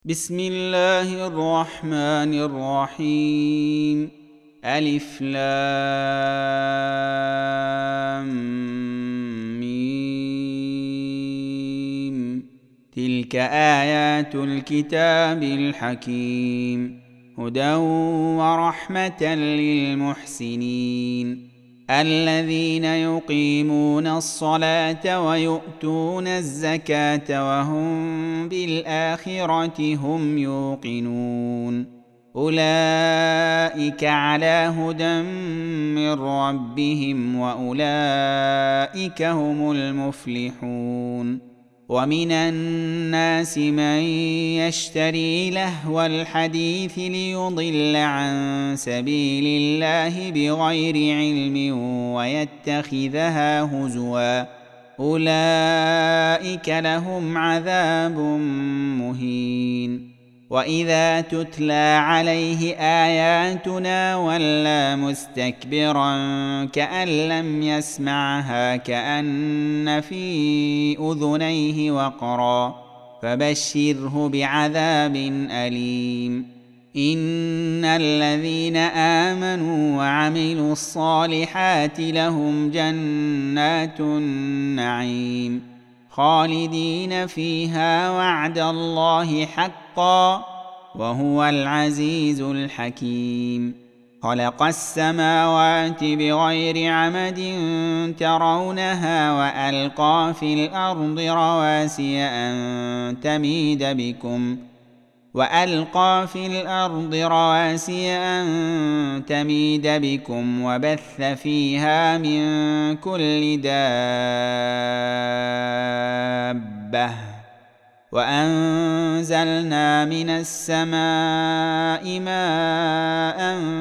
بسم الله الرحمن الرحيم. ألف لام ميم. تلك آيات الكتاب الحكيم، هدى ورحمة للمحسنين الذين يقيمون الصلاة ويؤتون الزكاة وهم بالآخرة هم يوقنون. أولئك على هدى من ربهم وأولئك هم المفلحون. ومن الناس من يشتري لهو الحديث ليضل عن سبيل الله بغير علم ويتخذها هزوا، أولئك لهم عذاب مهين. وإذا تتلى عليه آياتنا ولى مستكبرا كأن لم يسمعها كأن في أذنيه وقرا، فبشره بعذاب أليم. إن الذين آمنوا وعملوا الصالحات لهم جنات النعيم خالدين فيها وعد الله حقا وهو العزيز الحكيم. خلق السماوات بغير عمد ترونها وألقى في الأرض رواسي أن تميد بكم وبث فيها من كل دابة وأنزلنا من السماء ماء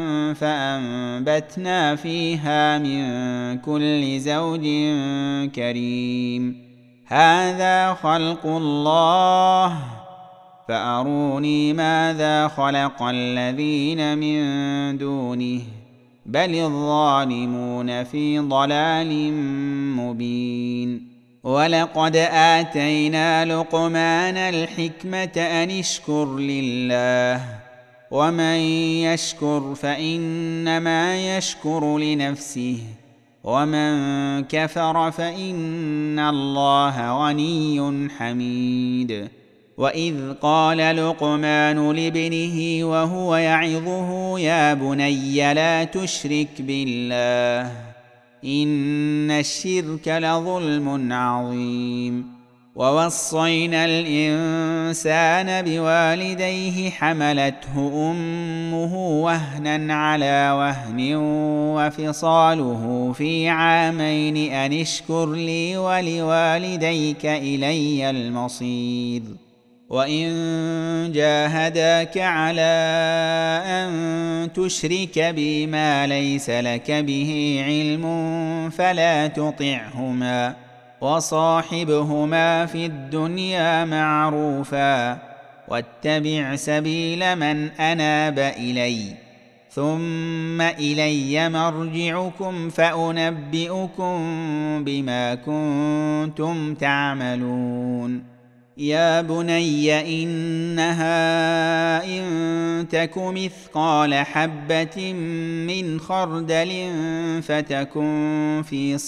فأنبتنا فيها من كل زوج كريم. هذا خلق الله فأروني ماذا خلق الذين من دونه بل الظالمون في ضلال مبين. ولقد آتينا لقمان الحكمة أن اشكر لله ومن يشكر فإنما يشكر لنفسه ومن كفر فإن الله غني حميد. وإذ قال لقمان لابنه وهو يعظه يا بني لا تشرك بالله إن الشرك لظلم عظيم. ووصينا الإنسان بوالديه حملته أمه وهنا على وهن وفصاله في عامين أن اشكر لي ولوالديك إلي المصير. وإن جاهداك على أن تشرك بي ما ليس لك به علم فلا تطعهما وصاحبهما في الدنيا معروفا واتبع سبيل من أناب إلي ثم إلي مرجعكم فأنبئكم بما كنتم تعملون. يا بني إنها إن تك مثقال حبة من خردل فتكن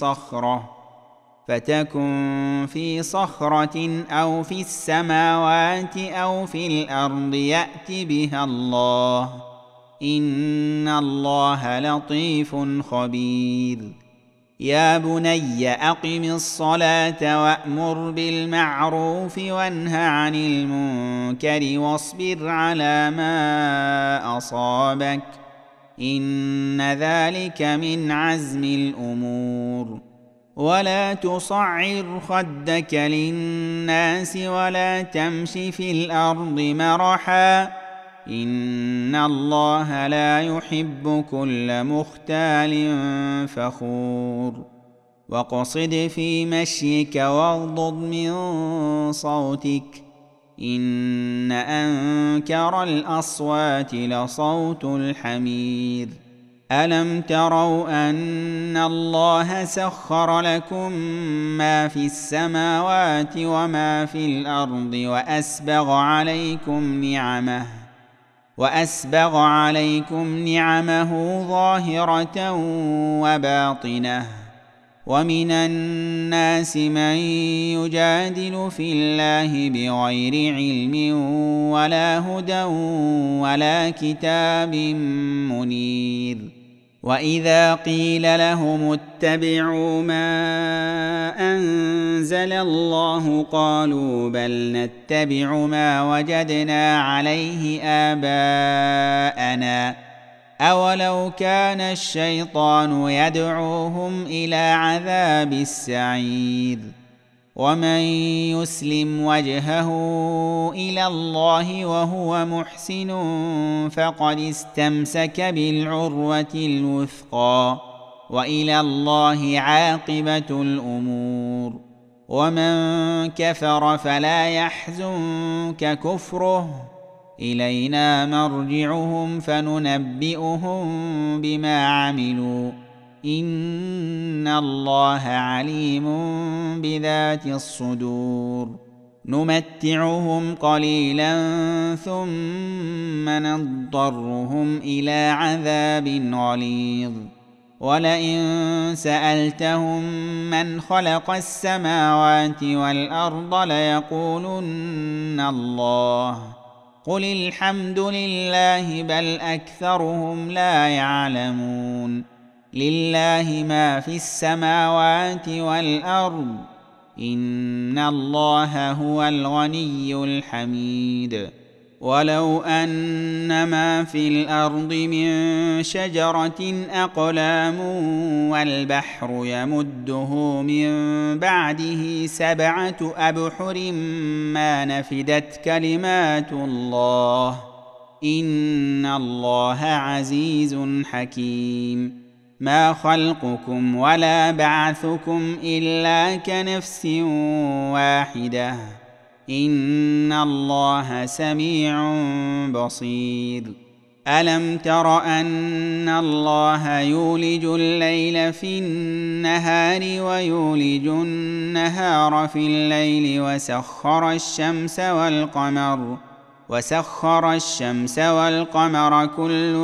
في صخرة أو في السماوات أو في الأرض يأت بها الله إن الله لطيف خبير. يا بني أقم الصلاة وأمر بالمعروف وانه عن المنكر واصبر على ما أصابك إن ذلك من عزم الأمور. ولا تصعر خدك للناس ولا تمش في الأرض مرحا إن الله لا يحب كل مختال فخور. واقصد في مشيك واغضض من صوتك إن أنكر الأصوات لصوت الحمير. ألم تروا أن الله سخر لكم ما في السماوات وما في الأرض وأسبغ عليكم نعمه ظاهرة وباطنة، ومن الناس من يجادل في الله بغير علم ولا هدى ولا كتاب منير. وإذا قيل لهم اتبعوا ما أنزل الله قالوا بل نتبع ما وجدنا عليه آباءنا أولو كان الشيطان يدعوهم إلى عذاب السعير. ومن يسلم وجهه إلى الله وهو محسن فقد استمسك بالعروة الوثقى، وإلى الله عاقبة الأمور. ومن كفر فلا يحزنك كفره، إلينا مرجعهم فننبئهم بما عملوا، إن الله عليم بذات الصدور. نمتعهم قليلا ثم نضطرهم إلى عذاب غليظ. ولئن سألتهم من خلق السماوات والأرض ليقولن الله، قل الحمد لله بل أكثرهم لا يعلمون. لله ما في السماوات والأرض، إن الله هو الغني الحميد. ولو أن ما في الأرض من شجرة أقلام والبحر يمده من بعده 7 أبحر ما نفدت كلمات الله، إن الله عزيز حكيم. ما خلقكم ولا بعثكم إلا كنفس واحدة، إن الله سميع بصير. ألم تر أن الله يولج الليل في النهار ويولج النهار في الليل وسخر الشمس والقمر كل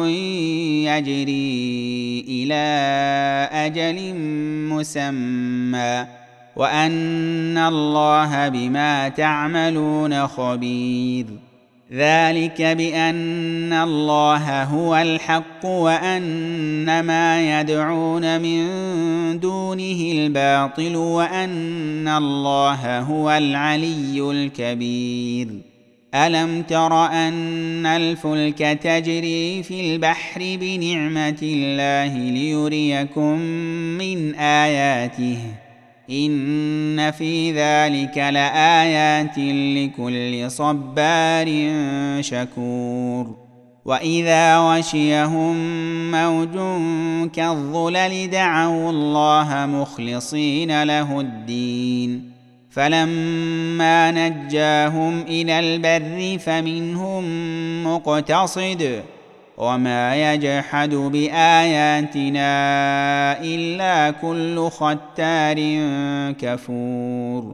يجري إلى أجل مسمى، وأن الله بما تعملون خبير. ذلك بأن الله هو الحق وأن ما يدعون من دونه الباطل وأن الله هو العلي الكبير. ألم تر أن الفلك تجري في البحر بنعمة الله ليريكم من آياته، إن في ذلك لآيات لكل صبار شكور. وإذا غشيهم موج كالظلل دعوا الله مخلصين له الدين، فلما نجاهم إلى البر فمنهم مقتصد، وما يجحد بآياتنا إلا كل ختار كفور.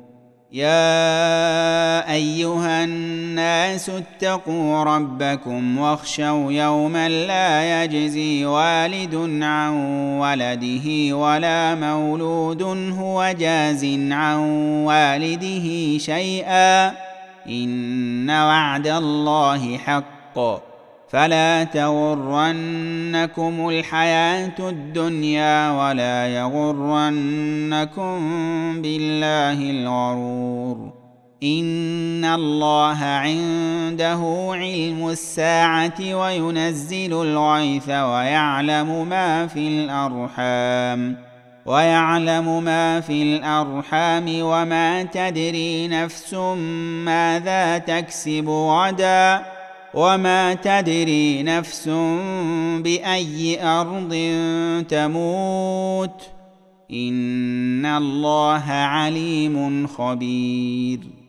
يا أيها الناس اتقوا ربكم واخشوا يوما لا يجزي والد عن ولده ولا مولود هو جاز عن والده شيئا، إن وعد الله حق، فلا تغرنكم الحياة الدنيا ولا يغرنكم بالله الغرور. إن الله عنده علم الساعة وينزل الغيث ويعلم ما في الأرحام وما تدري نفس ماذا تكسب غدا وما تدري نفس بأي أرض تموت، إن الله عليم خبير.